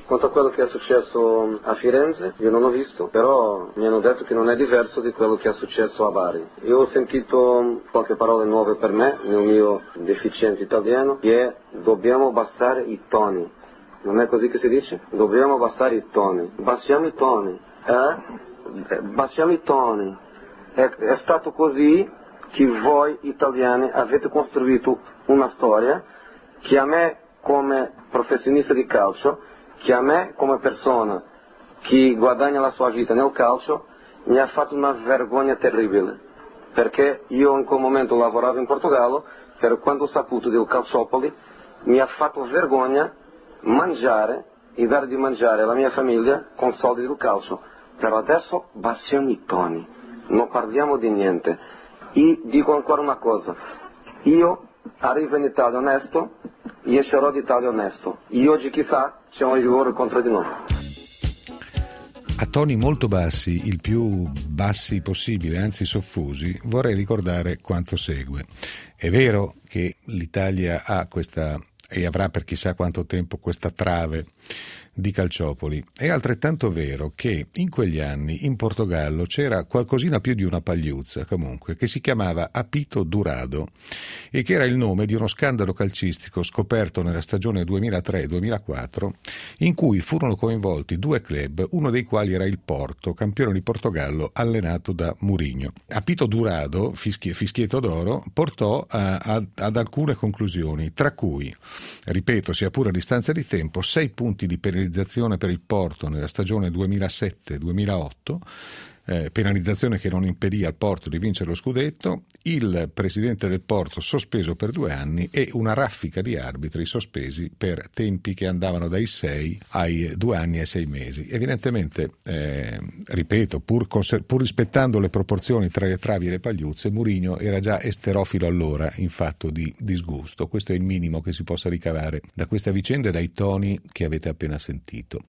Quanto a quello che è successo a Firenze, io non ho visto, però mi hanno detto che non è diverso di quello che è successo a Bari. Io ho sentito qualche parola nuove per me, nel mio deficiente italiano, che è dobbiamo abbassare i toni. Non è così che si dice? Dobbiamo abbassare i toni. Bassiamo i toni. Bassiamo i toni. È stato così che voi italiani avete costruito una storia che a me come professionista di calcio, che a me come persona che guadagna la sua vita nel calcio, mi ha fatto una vergogna terribile, perché io in quel momento lavoravo in Portogallo, per quando ho saputo del Calciopoli mi ha fatto vergogna mangiare e dare di mangiare alla mia famiglia con soldi del calcio. Però adesso bassiamo i toni, non parliamo di niente. E dico ancora una cosa, io arrivo in Italia onesto e escerò d'Italia onesto, e oggi chissà c'è un rigore contro di noi. A toni molto bassi, il più bassi possibile, anzi soffusi, vorrei ricordare quanto segue. È vero che l'Italia ha questa, e avrà per chissà quanto tempo, questa trave di Calciopoli. È altrettanto vero che in quegli anni in Portogallo c'era qualcosina più di una pagliuzza, comunque, che si chiamava Apito Dourado e che era il nome di uno scandalo calcistico scoperto nella stagione 2003-2004 in cui furono coinvolti due club, uno dei quali era il Porto, campione di Portogallo allenato da Mourinho. Apito Dourado, fischietto d'oro, portò ad alcune conclusioni, tra cui, ripeto, sia pure a distanza di tempo, 6 punti di penalizzazione per il Porto nella stagione 2007-2008, penalizzazione che non impedì al Porto di vincere lo scudetto, il presidente del Porto sospeso per 2 anni e una raffica di arbitri sospesi per tempi che andavano dai 6 ai 2 anni e 6 mesi. Evidentemente, ripeto, pur rispettando le proporzioni tra le travi e le pagliuzze, Mourinho era già esterofilo allora in fatto di disgusto. Questo è il minimo che si possa ricavare da questa vicenda e dai toni che avete appena sentito.